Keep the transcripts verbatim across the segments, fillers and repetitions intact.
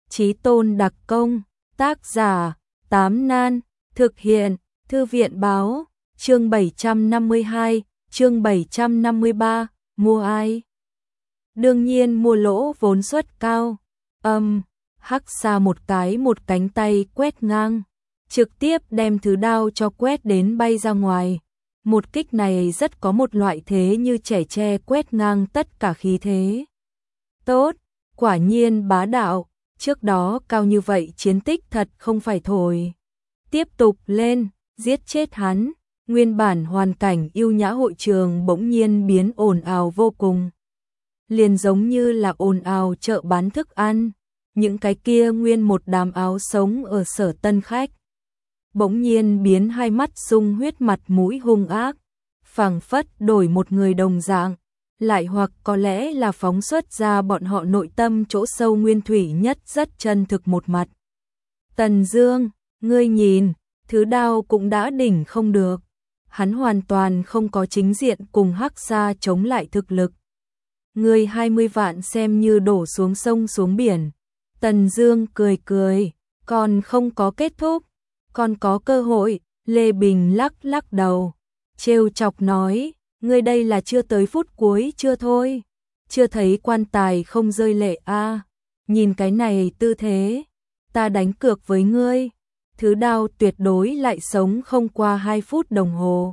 Chí tôn đặc công, tác giả, Tám Nan, thực hiện, Thư viện báo, chương bảy trăm năm mươi hai, chương bảy trăm năm mươi ba, mua ai? Đương nhiên mua lỗ vốn suất cao, âm, um, hắc xa một cái một cánh tay quét ngang, trực tiếp đem thứ đao cho quét đến bay ra ngoài. Một kích này rất có một loại thế như trẻ tre quét ngang tất cả khí thế. Tốt, quả nhiên bá đạo, trước đó cao như vậy chiến tích thật không phải thổi. Tiếp tục lên, giết chết hắn, nguyên bản hoàn cảnh yêu nhã hội trường bỗng nhiên biến ồn ào vô cùng. Liền giống như là ồn ào chợ bán thức ăn, những cái kia nguyên một đám áo sống ở Sở Tân Khách. Bỗng nhiên biến hai mắt sung huyết mặt mũi hung ác, phảng phất đổi một người đồng dạng, lại hoặc có lẽ là phóng xuất ra bọn họ nội tâm chỗ sâu nguyên thủy nhất rất chân thực một mặt. Tần Dương, ngươi nhìn, thứ đao cũng đã đỉnh không được, hắn hoàn toàn không có chính diện cùng Hắc Sa chống lại thực lực. Ngươi hai mươi vạn xem như đổ xuống sông xuống biển. Tần Dương cười cười, còn không có kết thúc, còn có cơ hội. Lê Bình lắc lắc đầu, trêu chọc nói, ngươi đây là chưa tới phút cuối chưa thôi, chưa thấy quan tài không rơi lệ a, à, nhìn cái này tư thế, ta đánh cược với ngươi, thứ đao tuyệt đối lại sống không qua hai phút đồng hồ.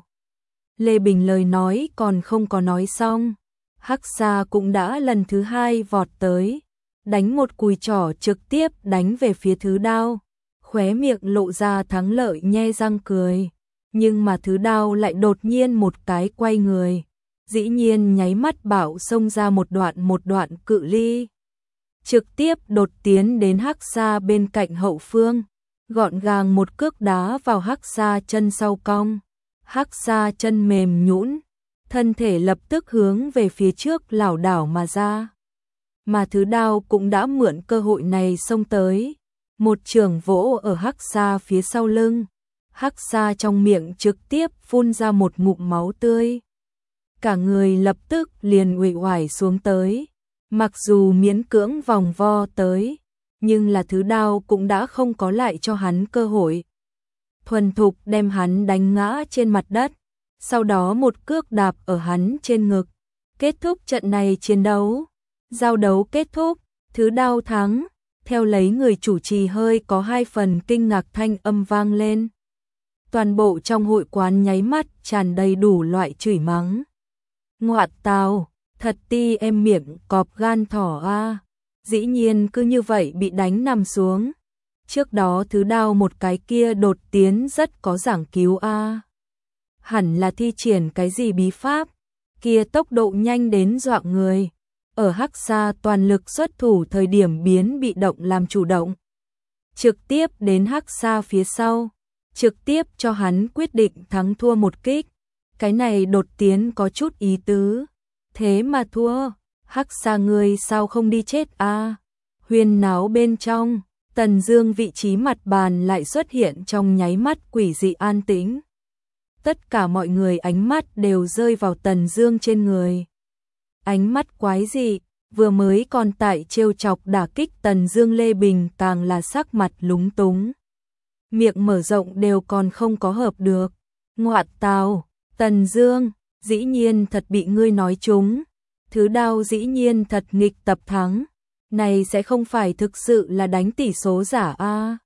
Lê Bình lời nói còn không có nói xong, Hắc Sa cũng đã lần thứ hai vọt tới, đánh một cùi trỏ trực tiếp đánh về phía thứ đao, khóe miệng lộ ra thắng lợi nhe răng cười, nhưng mà thứ đao lại đột nhiên một cái quay người, dĩ nhiên nháy mắt bảo xông ra một đoạn một đoạn cự ly, trực tiếp đột tiến đến Hắc Sa bên cạnh hậu phương, gọn gàng một cước đá vào Hắc Sa chân sau cong, Hắc Sa chân mềm nhũn, thân thể lập tức hướng về phía trước lảo đảo mà ra. Mà thứ đao cũng đã mượn cơ hội này xông tới, một chưởng vỗ ở Hắc Sa phía sau lưng, Hắc Sa trong miệng trực tiếp phun ra một ngụm máu tươi. Cả người lập tức liền uể oải xuống tới, mặc dù miễn cưỡng vòng vo tới, nhưng là thứ đao cũng đã không có lại cho hắn cơ hội. Thuần thục đem hắn đánh ngã trên mặt đất, sau đó một cước đạp ở hắn trên ngực, kết thúc trận này chiến đấu. Giao đấu kết thúc, thứ đao thắng, theo lấy người chủ trì hơi có hai phần kinh ngạc thanh âm vang lên. Toàn bộ trong hội quán nháy mắt tràn đầy đủ loại chửi mắng. Ngoạ tào, thật ti em miệng cọp gan thỏ a, dĩ nhiên cứ như vậy bị đánh nằm xuống. Trước đó thứ đao một cái kia đột tiến rất có giảng cứu a. Hẳn là thi triển cái gì bí pháp, kia tốc độ nhanh đến dọa người. Ở Hắc Sa toàn lực xuất thủ thời điểm biến bị động làm chủ động, trực tiếp đến Hắc Sa phía sau, trực tiếp cho hắn quyết định thắng thua một kích. Cái này đột tiến có chút ý tứ, thế mà thua, Hắc Sa ngươi sao không đi chết a? À? Huyên náo bên trong, Tần Dương vị trí mặt bàn lại xuất hiện trong nháy mắt quỷ dị an tĩnh. Tất cả mọi người ánh mắt đều rơi vào Tần Dương trên người. Ánh mắt quái dị, vừa mới còn tại trêu chọc đả kích Tần Dương Lê Bình càng là sắc mặt lúng túng. Miệng mở rộng đều còn không có hợp được. Ngoạ tào, Tần Dương, dĩ nhiên thật bị ngươi nói trúng. Thứ đao dĩ nhiên thật nghịch tập thắng. Này sẽ không phải thực sự là đánh tỷ số giả a. À.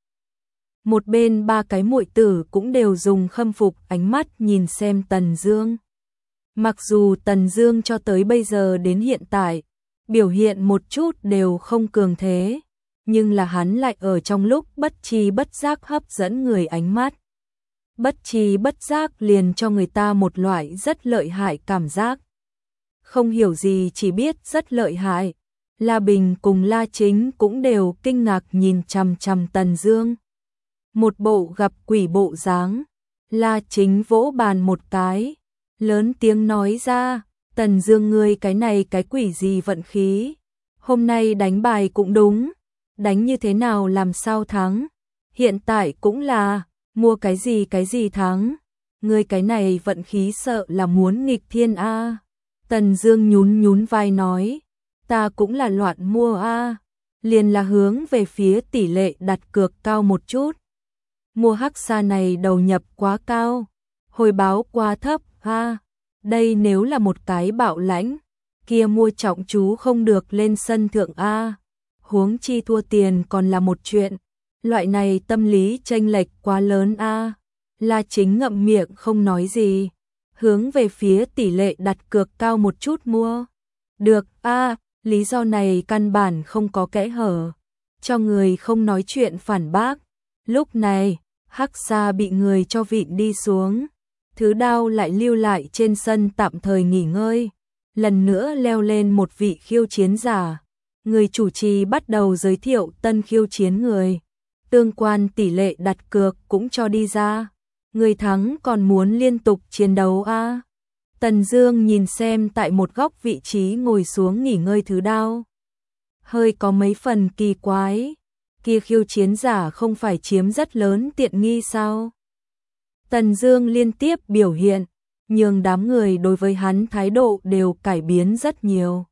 Một bên ba cái muội tử cũng đều dùng khâm phục ánh mắt nhìn xem Tần Dương. Mặc dù Tần Dương cho tới bây giờ đến hiện tại, biểu hiện một chút đều không cường thế, nhưng là hắn lại ở trong lúc bất tri bất giác hấp dẫn người ánh mắt. Bất tri bất giác liền cho người ta một loại rất lợi hại cảm giác. Không hiểu gì chỉ biết rất lợi hại, La Bình cùng La Chính cũng đều kinh ngạc nhìn chằm chằm Tần Dương. Một bộ gặp quỷ bộ dáng, La Chính vỗ bàn một cái, lớn tiếng nói ra, Tần Dương ngươi cái này cái quỷ gì vận khí, hôm nay đánh bài cũng đúng, đánh như thế nào làm sao thắng, hiện tại cũng là, mua cái gì cái gì thắng, ngươi cái này vận khí sợ là muốn nghịch thiên a. À. Tần Dương nhún nhún vai nói, ta cũng là loạn mua a, à. liền là hướng về phía tỷ lệ đặt cược cao một chút. Mua hắc xa này đầu nhập quá cao, hồi báo quá thấp ha. Đây nếu là một cái bạo lãnh, kia mua trọng chú không được lên sân thượng a. Huống chi thua tiền còn là một chuyện, loại này tâm lý chênh lệch quá lớn a. La Chính ngậm miệng không nói gì, hướng về phía tỷ lệ đặt cược cao một chút mua. Được a, lý do này căn bản không có kẽ hở, cho người không nói chuyện phản bác. Lúc này, hắc xa bị người cho vịn đi xuống, Thứ Đao lại lưu lại trên sân tạm thời nghỉ ngơi, lần nữa leo lên một vị khiêu chiến giả. Người chủ trì bắt đầu giới thiệu tân khiêu chiến người, tương quan tỷ lệ đặt cược cũng cho đi ra. Người thắng còn muốn liên tục chiến đấu a. À? Tần Dương nhìn xem tại một góc vị trí ngồi xuống nghỉ ngơi Thứ Đao, hơi có mấy phần kỳ quái, kia khiêu chiến giả không phải chiếm rất lớn tiện nghi sao? Tần Dương liên tiếp biểu hiện, nhưng đám người đối với hắn thái độ đều cải biến rất nhiều.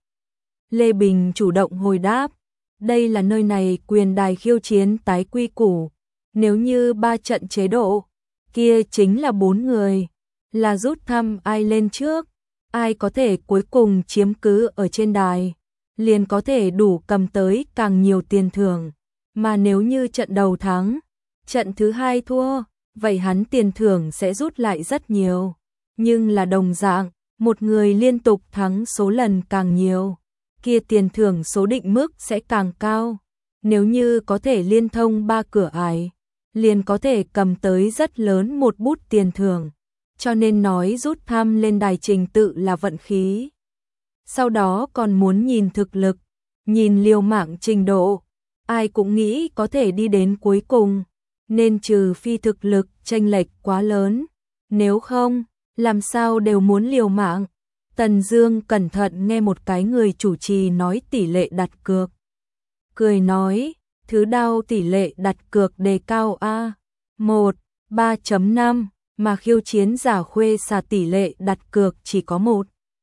Lê Bình chủ động hồi đáp, đây là nơi này quyền đài khiêu chiến tái quy củ, nếu như ba trận chế độ, kia chính là bốn người, là rút thăm ai lên trước, ai có thể cuối cùng chiếm cứ ở trên đài, liền có thể đủ cầm tới càng nhiều tiền thưởng, mà nếu như trận đầu thắng, trận thứ hai thua, vậy hắn tiền thưởng sẽ rút lại rất nhiều, nhưng là đồng dạng, một người liên tục thắng số lần càng nhiều, kia tiền thưởng số định mức sẽ càng cao. Nếu như có thể liên thông ba cửa ải, liền có thể cầm tới rất lớn một bút tiền thưởng, cho nên nói rút thăm lên đài trình tự là vận khí. Sau đó còn muốn nhìn thực lực, nhìn liều mạng trình độ, ai cũng nghĩ có thể đi đến cuối cùng, nên trừ phi thực lực chênh lệch quá lớn, nếu không, làm sao đều muốn liều mạng. Tần Dương cẩn thận nghe một cái người chủ trì nói tỷ lệ đặt cược, cười nói, Thứ Đao tỷ lệ đặt cược đề cao a, một, ba chấm năm, mà khiêu chiến giả Khuê Xà tỷ lệ đặt cược chỉ có một,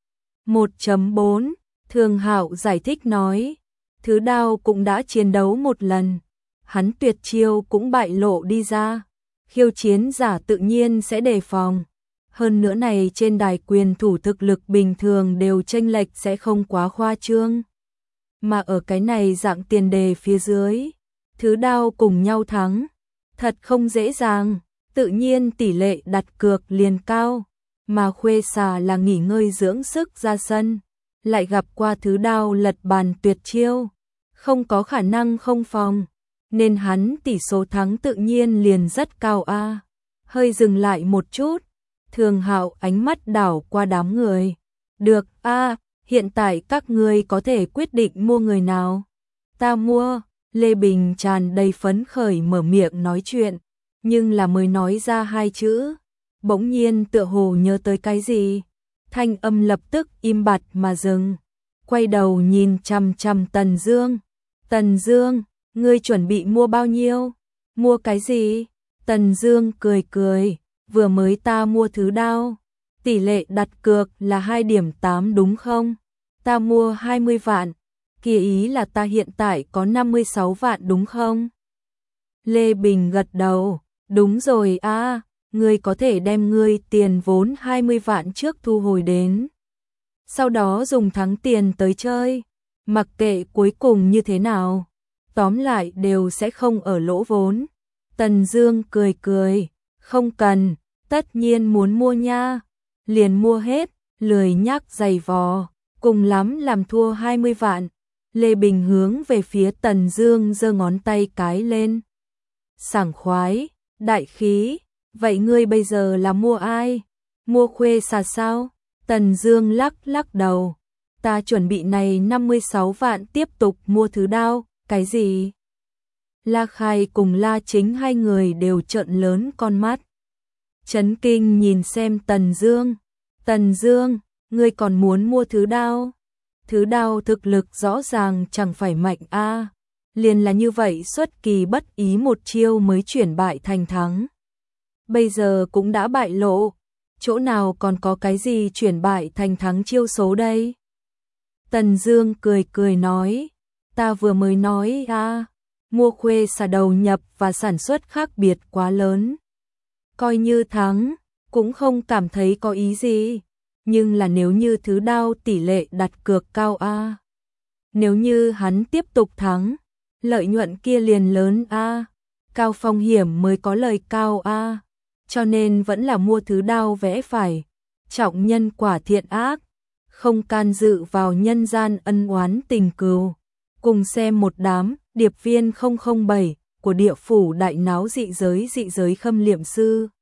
một chấm bốn. Thường Hạo giải thích nói, Thứ Đao cũng đã chiến đấu một lần, hắn tuyệt chiêu cũng bại lộ đi ra, khiêu chiến giả tự nhiên sẽ đề phòng. Hơn nữa này trên đài quyền thủ thực lực bình thường đều chênh lệch sẽ không quá khoa trương. Mà ở cái này dạng tiền đề phía dưới, Thứ Đao cùng nhau thắng, thật không dễ dàng, tự nhiên tỷ lệ đặt cược liền cao, mà Khuê Xà là nghỉ ngơi dưỡng sức ra sân, lại gặp qua Thứ Đao lật bàn tuyệt chiêu, không có khả năng không phòng, nên hắn tỷ số thắng tự nhiên liền rất cao a. Hơi dừng lại một chút, Thường Hạo ánh mắt đảo qua đám người. Được a, hiện tại các ngươi có thể quyết định mua người nào. Ta mua. Lê Bình tràn đầy phấn khởi mở miệng nói chuyện, nhưng là mới nói ra hai chữ, bỗng nhiên tựa hồ nhớ tới cái gì, thanh âm lập tức im bặt mà dừng, quay đầu nhìn chằm chằm Tần Dương. Tần Dương, ngươi chuẩn bị mua bao nhiêu? Mua cái gì? Tần Dương cười cười, vừa mới ta mua Thứ Đao, tỷ lệ đặt cược là hai điểm tám đúng không? Ta mua hai mươi vạn. Kia ý là ta hiện tại có năm mươi sáu vạn đúng không? Lê Bình gật đầu, đúng rồi a, à, ngươi có thể đem ngươi tiền vốn hai mươi vạn trước thu hồi đến. Sau đó dùng thắng tiền tới chơi, mặc kệ cuối cùng như thế nào, tóm lại đều sẽ không ở lỗ vốn. Tần Dương cười cười, không cần, tất nhiên muốn mua nha, liền mua hết, lười nhắc giày vò, cùng lắm làm thua hai mươi vạn. Lê Bình hướng về phía Tần Dương giơ ngón tay cái lên. Sảng khoái, đại khí, vậy ngươi bây giờ là mua ai? Mua Khuê Xà sao? Tần Dương lắc lắc đầu. Ta chuẩn bị này năm mươi sáu vạn tiếp tục mua Thứ Đao, cái gì? La Khai cùng La Chính hai người đều trợn lớn con mắt, chấn kinh nhìn xem Tần Dương. Tần Dương, ngươi còn muốn mua Thứ Đao? Thứ Đao thực lực rõ ràng chẳng phải mạnh a, à. Liền là như vậy xuất kỳ bất ý một chiêu mới chuyển bại thành thắng. Bây giờ cũng đã bại lộ, chỗ nào còn có cái gì chuyển bại thành thắng chiêu số đây? Tần Dương cười cười nói, Ta vừa mới nói à, mua khuê xà đầu nhập và sản xuất khác biệt quá lớn. Coi như thắng, cũng không cảm thấy có ý gì. Nhưng là nếu như thứ đao tỷ lệ đặt cược cao a. Nếu như hắn tiếp tục thắng, lợi nhuận kia liền lớn a. Cao phong hiểm mới có lời cao a. Cho nên vẫn là mua thứ đao vẽ phải. Trọng nhân quả thiện ác, không can dự vào nhân gian ân oán tình cừu. Cùng xem một đám điệp viên không không bảy của địa phủ đại náo dị giới dị giới khâm liệm sư.